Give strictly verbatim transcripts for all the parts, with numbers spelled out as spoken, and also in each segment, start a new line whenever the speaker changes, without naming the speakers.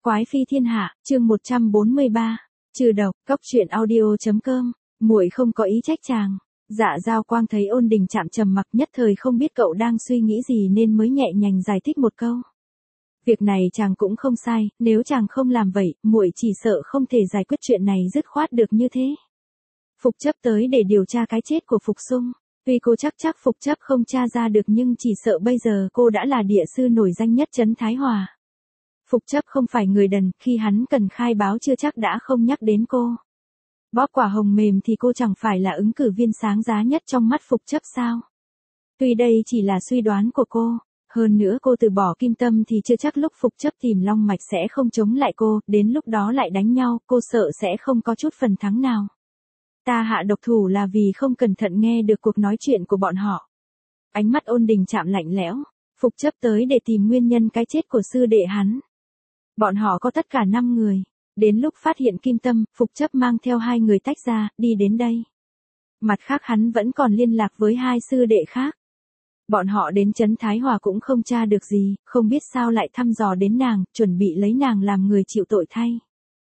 Quái phi thiên hạ, chương một trăm bốn mươi ba. Trừ độc, cốc truyện audio.com. Muội không có ý trách chàng. Dạ Giao Quang thấy Ôn Đình Trạm trầm mặc, nhất thời không biết cậu đang suy nghĩ gì nên mới nhẹ nhàng giải thích một câu. Việc này chàng cũng không sai, nếu chàng không làm vậy, muội chỉ sợ không thể giải quyết chuyện này dứt khoát được như thế. Phục Chấp tới để điều tra cái chết của Phục Sung. Tuy cô chắc chắc Phục Chấp không tra ra được nhưng chỉ sợ bây giờ cô đã là địa sư nổi danh nhất trấn Thái Hòa. Phục Chấp không phải người đần, khi hắn cần khai báo chưa chắc đã không nhắc đến cô. Bóp quả hồng mềm thì cô chẳng phải là ứng cử viên sáng giá nhất trong mắt Phục Chấp sao? Tuy đây chỉ là suy đoán của cô, hơn nữa cô từ bỏ Kim Tâm thì chưa chắc lúc Phục Chấp tìm Long Mạch sẽ không chống lại cô, đến lúc đó lại đánh nhau, cô sợ sẽ không có chút phần thắng nào. Ta hạ độc thủ là vì không cẩn thận nghe được cuộc nói chuyện của bọn họ. Ánh mắt Ôn Đình Trạm lạnh lẽo, Phục Chấp tới để tìm nguyên nhân cái chết của sư đệ hắn. Bọn họ có tất cả năm người. Đến lúc phát hiện Kim Tâm, Phục Chấp mang theo hai người tách ra, đi đến đây. Mặt khác hắn vẫn còn liên lạc với hai sư đệ khác. Bọn họ đến trấn Thái Hòa cũng không tra được gì, không biết sao lại thăm dò đến nàng, chuẩn bị lấy nàng làm người chịu tội thay.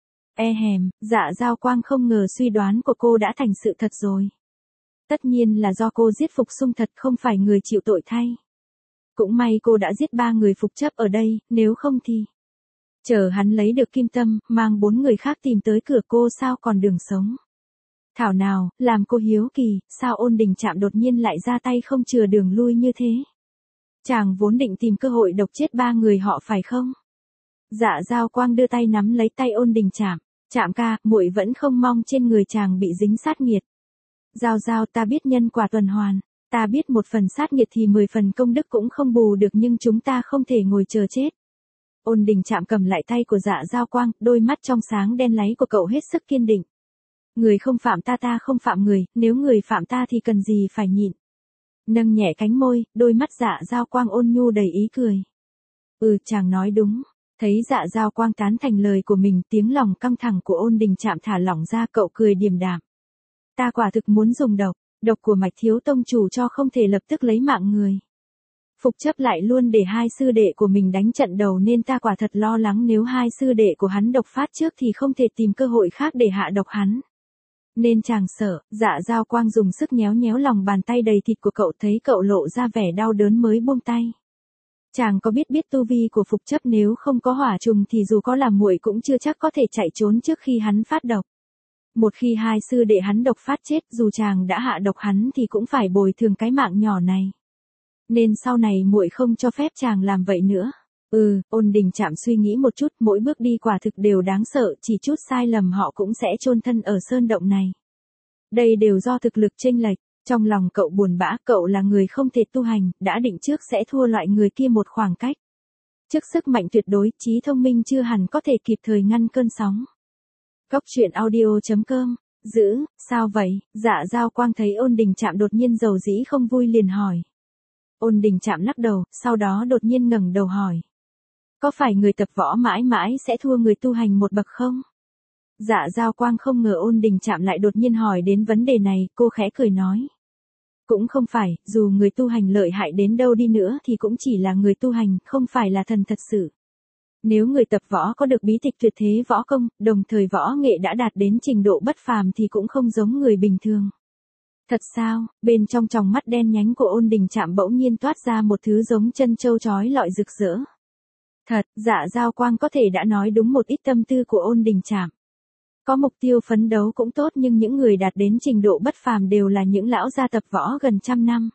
E hèm, Dạ Giao Quang không ngờ suy đoán của cô đã thành sự thật rồi. Tất nhiên là do cô giết Phục Sung thật, không phải người chịu tội thay. Cũng may cô đã giết ba người Phục Chấp ở đây, nếu không thì... Chờ hắn lấy được Kim Tâm, mang bốn người khác tìm tới cửa cô sao còn đường sống. Thảo nào, làm cô hiếu kỳ, sao Ôn Đình Trạm đột nhiên lại ra tay không chừa đường lui như thế. Chàng vốn định tìm cơ hội độc chết ba người họ phải không? Dạ Giao Quang đưa tay nắm lấy tay Ôn Đình Trạm. Trạm ca, muội vẫn không mong trên người chàng bị dính sát nghiệt. Giao Giao, ta biết nhân quả tuần hoàn, ta biết một phần sát nghiệt thì mười phần công đức cũng không bù được, nhưng chúng ta không thể ngồi chờ chết. Ôn Đình Trạm cầm lại tay của Dạ Giao Quang, đôi mắt trong sáng đen láy của cậu hết sức kiên định. Người không phạm ta ta không phạm người, nếu người phạm ta thì cần gì phải nhịn. Nâng nhẹ cánh môi, đôi mắt Dạ Giao Quang ôn nhu đầy ý cười. Ừ, chàng nói đúng. Thấy Dạ Giao Quang tán thành lời của mình, tiếng lòng căng thẳng của Ôn Đình Trạm thả lỏng ra, cậu cười điềm đạm. Ta quả thực muốn dùng độc, độc của Mạch thiếu tông chủ cho không thể lập tức lấy mạng người. Phục Chấp lại luôn để hai sư đệ của mình đánh trận đầu nên ta quả thật lo lắng nếu hai sư đệ của hắn độc phát trước thì không thể tìm cơ hội khác để hạ độc hắn. Nên chàng sợ. Dạ Giao Quang dùng sức nhéo nhéo lòng bàn tay đầy thịt của cậu, thấy cậu lộ ra vẻ đau đớn mới buông tay. Chàng có biết biết tu vi của Phục Chấp nếu không có hỏa trùng thì dù có là muội cũng chưa chắc có thể chạy trốn trước khi hắn phát độc. Một khi hai sư đệ hắn độc phát chết, dù chàng đã hạ độc hắn thì cũng phải bồi thường cái mạng nhỏ này. Nên sau này muội không cho phép chàng làm vậy nữa. Ừ, Ôn Đình Trạm suy nghĩ một chút, mỗi bước đi quả thực đều đáng sợ, chỉ chút sai lầm họ cũng sẽ chôn thân ở sơn động này. Đây đều do thực lực chênh lệch. Trong lòng cậu buồn bã, cậu là người không thể tu hành, đã định trước sẽ thua loại người kia một khoảng cách. Trước sức mạnh tuyệt đối, trí thông minh chưa hẳn có thể kịp thời ngăn cơn sóng. Cốc truyện audio.com. Giữ, sao vậy? Dạ Giao Quang thấy Ôn Đình Trạm đột nhiên dầu dĩ không vui liền hỏi. Ôn Đình Trạm lắc đầu, sau đó đột nhiên ngẩng đầu hỏi. Có phải người tập võ mãi mãi sẽ thua người tu hành một bậc không? Dạ Giao Quang không ngờ Ôn Đình Trạm lại đột nhiên hỏi đến vấn đề này, cô khẽ cười nói. Cũng không phải, dù người tu hành lợi hại đến đâu đi nữa thì cũng chỉ là người tu hành, không phải là thần thật sự. Nếu người tập võ có được bí tịch tuyệt thế võ công, đồng thời võ nghệ đã đạt đến trình độ bất phàm thì cũng không giống người bình thường. Thật sao? Bên trong tròng mắt đen nhánh của Ôn Đình Trạm bỗng nhiên toát ra một thứ giống chân châu chói lọi rực rỡ. Thật, Dạ Giao Quang có thể đã nói đúng một ít tâm tư của Ôn Đình Trạm. Có mục tiêu phấn đấu cũng tốt, nhưng những người đạt đến trình độ bất phàm đều là những lão gia tập võ gần trăm năm.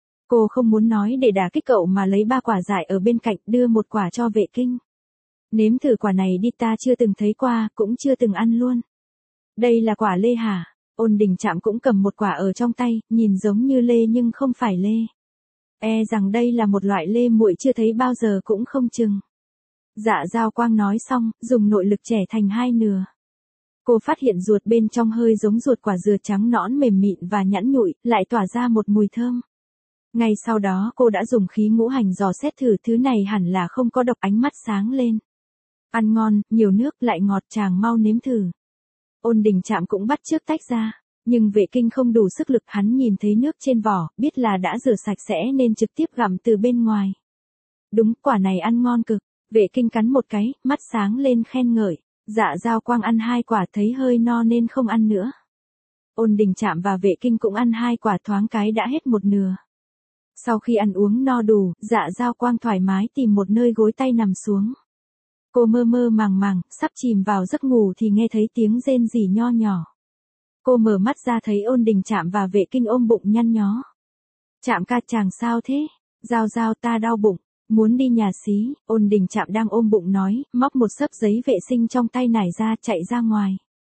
Cô không muốn nói để đả kích cậu mà lấy ba quả dại ở bên cạnh, đưa một quả cho Vệ Kinh. Nếm thử quả này đi, ta chưa từng thấy qua, cũng chưa từng ăn luôn. Đây là quả lê hả? Ôn Đình Trạm cũng cầm một quả ở trong tay, nhìn giống như lê nhưng không phải lê. E rằng đây là một loại lê muội chưa thấy bao giờ cũng không chừng. Dạ Giao Quang nói xong, dùng nội lực chẻ thành hai nửa. Cô phát hiện ruột bên trong hơi giống ruột quả dừa trắng nõn mềm mịn và nhẵn nhụi, lại tỏa ra một mùi thơm. Ngay sau đó cô đã dùng khí ngũ hành dò xét thử, thứ này hẳn là không có độc, ánh mắt sáng lên. Ăn ngon, nhiều nước lại ngọt, chàng mau nếm thử. Ôn Đình Trạm cũng bắt chước tách ra, nhưng Vệ Kinh không đủ sức lực, hắn nhìn thấy nước trên vỏ, biết là đã rửa sạch sẽ nên trực tiếp gặm từ bên ngoài. Đúng, quả này ăn ngon cực. Vệ Kinh cắn một cái, mắt sáng lên khen ngợi. Dạ Dao Quang ăn hai quả thấy hơi no nên không ăn nữa. Ôn Đình Trạm và Vệ Kinh cũng ăn hai quả thoáng cái đã hết một nửa. Sau khi ăn uống no đủ, Dạ Dao Quang thoải mái tìm một nơi gối tay nằm xuống. Cô mơ mơ màng màng, sắp chìm vào giấc ngủ thì nghe thấy tiếng rên rỉ nho nhỏ. Cô mở mắt ra thấy Ôn Đình Trạm và Vệ Kinh ôm bụng nhăn nhó. Trạm ca chàng sao thế? Dao Dao ta đau bụng, muốn đi nhà xí. Ôn Đình Trạm đang ôm bụng nói, móc một xấp giấy vệ sinh trong tay nải ra chạy ra ngoài.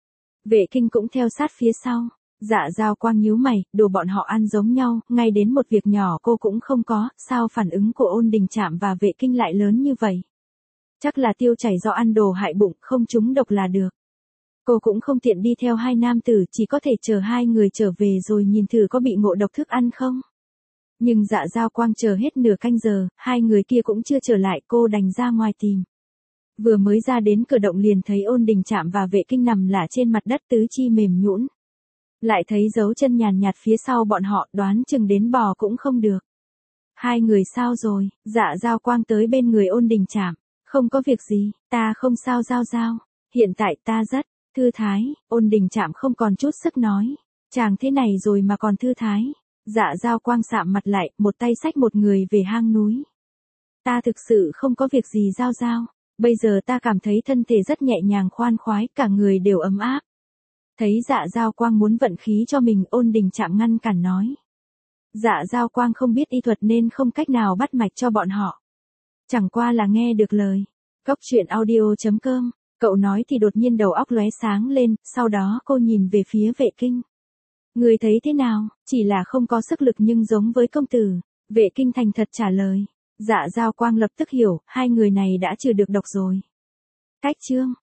Vệ Kinh cũng theo sát phía sau. Dạ Dao Quang nhíu mày, đồ bọn họ ăn giống nhau, ngay đến một việc nhỏ cô cũng không có, sao phản ứng của Ôn Đình Trạm và Vệ Kinh lại lớn như vậy? Chắc là tiêu chảy do ăn đồ hại bụng, không trúng độc là được. Cô cũng không tiện đi theo hai nam tử, chỉ có thể chờ hai người trở về rồi nhìn thử có bị ngộ độc thức ăn không. Nhưng Dạ Dao Quang chờ hết nửa canh giờ, hai người kia cũng chưa trở lại, cô đành ra ngoài tìm. Vừa mới ra đến cửa động liền thấy Ôn Đình Trạm và Vệ Kinh nằm lả trên mặt đất tứ chi mềm nhũn. Lại thấy dấu chân nhàn nhạt phía sau bọn họ, đoán chừng đến bò cũng không được. Hai người sao rồi? Dạ Dao Quang tới bên người Ôn Đình Trạm. Không có việc gì, ta không sao Dao Dao. Hiện tại ta rất thư thái. Ôn Đình Trạm không còn chút sức nói. Chàng thế này rồi mà còn thư thái. Dạ Dao Quang sạm mặt lại, một tay xách một người về hang núi. Ta thực sự không có việc gì Dao Dao. Bây giờ ta cảm thấy thân thể rất nhẹ nhàng khoan khoái, cả người đều ấm áp. Thấy Dạ Dao Quang muốn vận khí cho mình, Ôn Đình Trạm ngăn cản nói. Dạ Dao Quang không biết y thuật nên không cách nào bắt mạch cho bọn họ. Chẳng qua là nghe được lời. Góc truyện audio chấm com, cậu nói thì đột nhiên đầu óc lóe sáng lên, sau đó cô nhìn về phía Vệ Kinh. Người thấy thế nào? Chỉ là không có sức lực nhưng giống với công tử. Vệ Kinh thành thật trả lời. Dạ Dao Quang lập tức hiểu, hai người này đã trừ được độc rồi. Cách chương